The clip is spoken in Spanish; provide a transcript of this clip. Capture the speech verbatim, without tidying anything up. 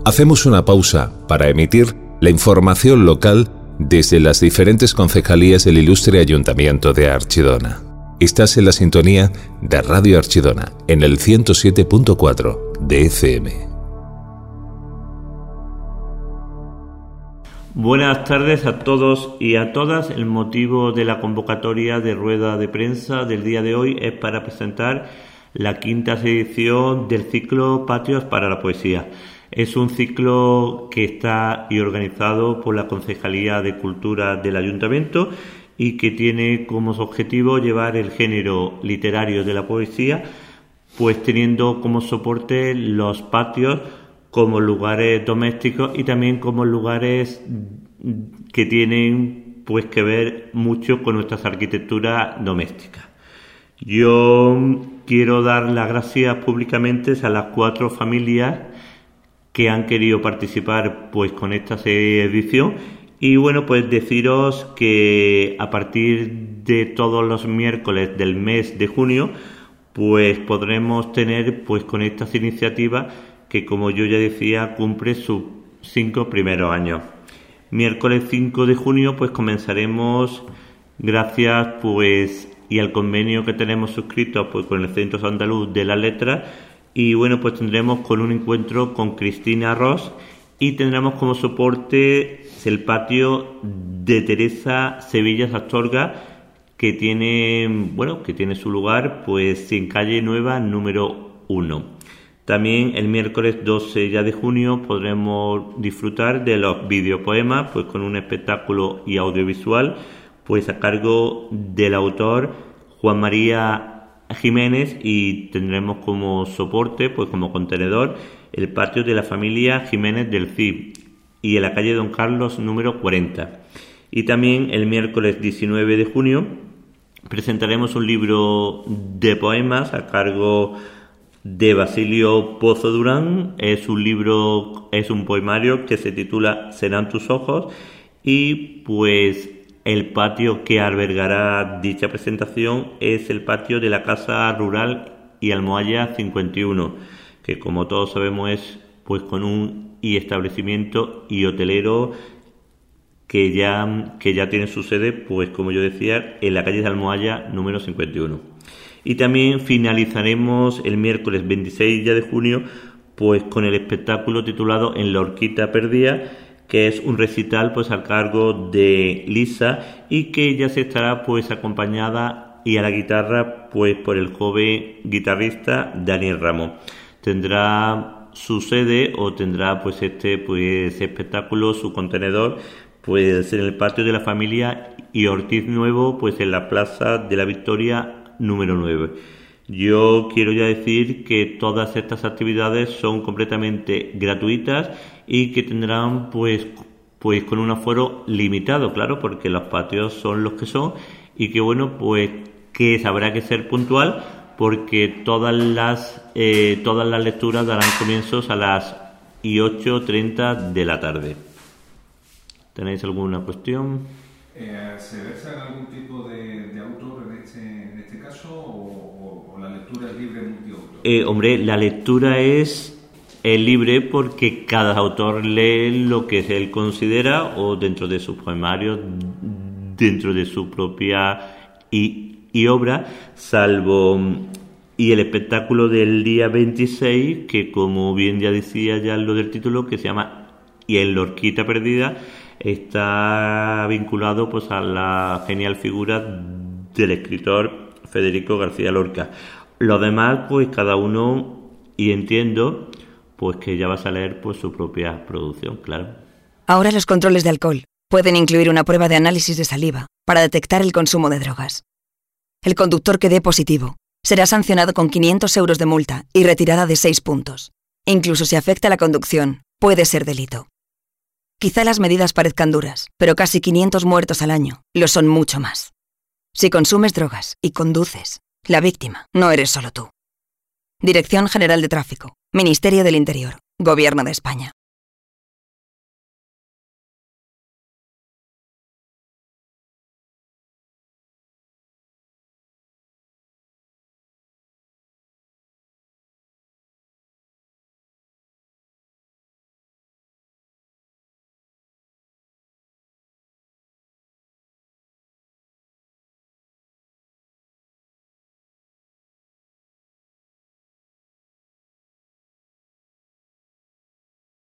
Hacemos una pausa para emitir la información local desde las diferentes concejalías del ilustre Ayuntamiento de Archidona. Estás en la sintonía de Radio Archidona, en el ciento siete punto cuatro de F M. Buenas tardes a todos y a todas. El motivo de la convocatoria de rueda de prensa del día de hoy es para presentar la quinta edición del ciclo Patios para la Poesía. Es un ciclo que está y organizado por la Concejalía de Cultura del Ayuntamiento y que tiene como objetivo llevar el género literario de la poesía, pues teniendo como soporte los patios como lugares domésticos y también como lugares que tienen pues que ver mucho con nuestras arquitecturas domésticas. Yo quiero dar las gracias públicamente a las cuatro familias que han querido participar pues con esta edición. Y bueno, pues deciros que a partir de todos los miércoles del mes de junio, pues podremos tener pues con estas iniciativas que, como yo ya decía, cumple sus cinco primeros años. Miércoles cinco de junio pues comenzaremos, gracias pues y al convenio que tenemos suscrito pues con el Centro Andaluz de las Letras, y bueno, pues tendremos con un encuentro con Cristina Ross y tendremos como soporte el patio de Teresa Sevillas Astorga, que tiene, bueno, que tiene su lugar pues en calle Nueva número uno. También el miércoles doce ya de junio podremos disfrutar de los videopoemas pues con un espectáculo y audiovisual pues a cargo del autor Juan María Jiménez, y tendremos como soporte pues como contenedor el patio de la familia Jiménez del Cid y en la calle Don Carlos número cuarenta. Y también el miércoles diecinueve de junio presentaremos un libro de poemas a cargo de Basilio Pozo Durán. Es un libro, es un poemario que se titula Serán tus ojos, y pues el patio que albergará dicha presentación es el patio de la Casa Rural y Almohaya cincuenta y uno, que como todos sabemos es pues con un y establecimiento y hotelero que ya, que ya tiene su sede, pues como yo decía, en la calle de Almohaya número cincuenta y uno. Y también finalizaremos el miércoles veintiséis ya de junio pues con el espectáculo titulado En la Horquita Perdida, que es un recital pues al cargo de Lisa y que ya se estará pues acompañada y a la guitarra pues por el joven guitarrista Daniel Ramos. Tendrá su sede o tendrá pues este pues espectáculo, su contenedor pues en el patio de la familia y Ortiz Nuevo, pues en la Plaza de la Victoria número nueve. Yo quiero ya decir que todas estas actividades son completamente gratuitas y que tendrán pues pues con un aforo limitado, claro, porque los patios son los que son, y que bueno, pues que habrá que ser puntual porque todas las eh, todas las lecturas darán comienzos a las ocho treinta de la tarde. ¿Tenéis alguna cuestión? Eh, ¿Se versa en algún tipo de, de autor en este, en este caso o, o, o la lectura es libre multiautor? Eh, hombre, la lectura es, es libre porque cada autor lee lo que él considera o dentro de sus poemarios, dentro de su propia y, y obra, salvo y el espectáculo del día veintiséis, que como bien ya decía ya lo del título, que se llama Y en la Horquita Perdida, está vinculado pues a la genial figura del escritor Federico García Lorca. Lo demás pues cada uno, y entiendo pues que ya vas a leer pues su propia producción, claro. Ahora los controles de alcohol pueden incluir una prueba de análisis de saliva para detectar el consumo de drogas. El conductor que dé positivo será sancionado con quinientos euros de multa y retirada de seis puntos. Incluso si afecta la conducción, puede ser delito. Quizá las medidas parezcan duras, pero casi quinientos muertos al año lo son mucho más. Si consumes drogas y conduces, la víctima no eres solo tú. Dirección General de Tráfico, Ministerio del Interior, Gobierno de España.